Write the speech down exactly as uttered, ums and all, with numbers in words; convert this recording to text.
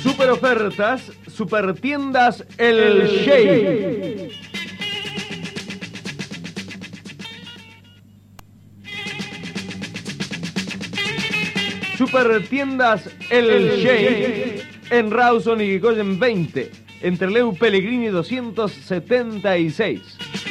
Super ofertas, super tiendas El Shey. Super tiendas El Shey en Rawson y Goyen veinte, entre Leu Pellegrini doscientos setenta y seis.